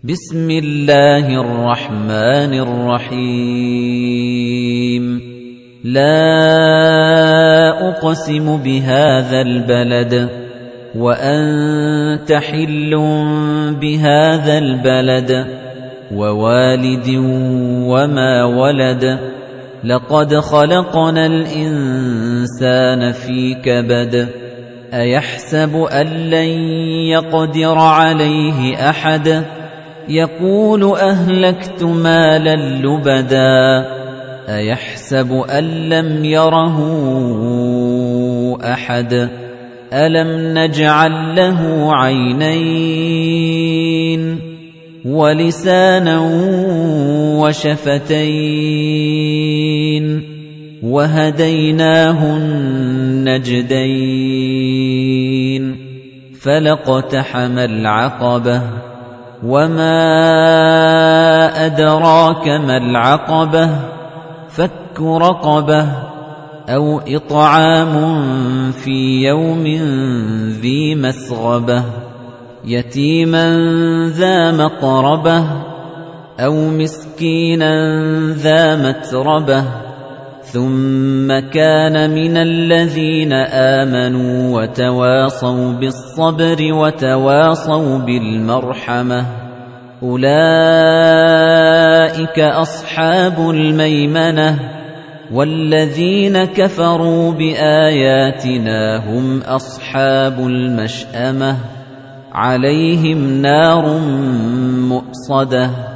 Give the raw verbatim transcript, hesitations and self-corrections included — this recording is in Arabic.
بسم الله الرحمن الرحيم لا أقسم بهذا البلد وأنت حل بهذا البلد ووالد وما ولد لقد خلقنا الإنسان في كبد أيحسب أن لن يقدر عليه أحد يقول أهلكت مالا لبدا أيحسب أن لم يره أحد ألم نجعل له عينين ولسانا وشفتين وهديناه النجدين فلاقتحم العقبة وما أدراك ما العقبة فك رقبة أو إطعام في يوم ذي مسغبة يتيما ذا مقربة أو مسكينا ذا متربة ثم كان من الذين آمنوا وتواصوا بالصبر وتواصوا بالمرحمة أولئك أصحاب الميمنة والذين كفروا بآياتنا هم أصحاب المشأمة عليهم نار مؤصدة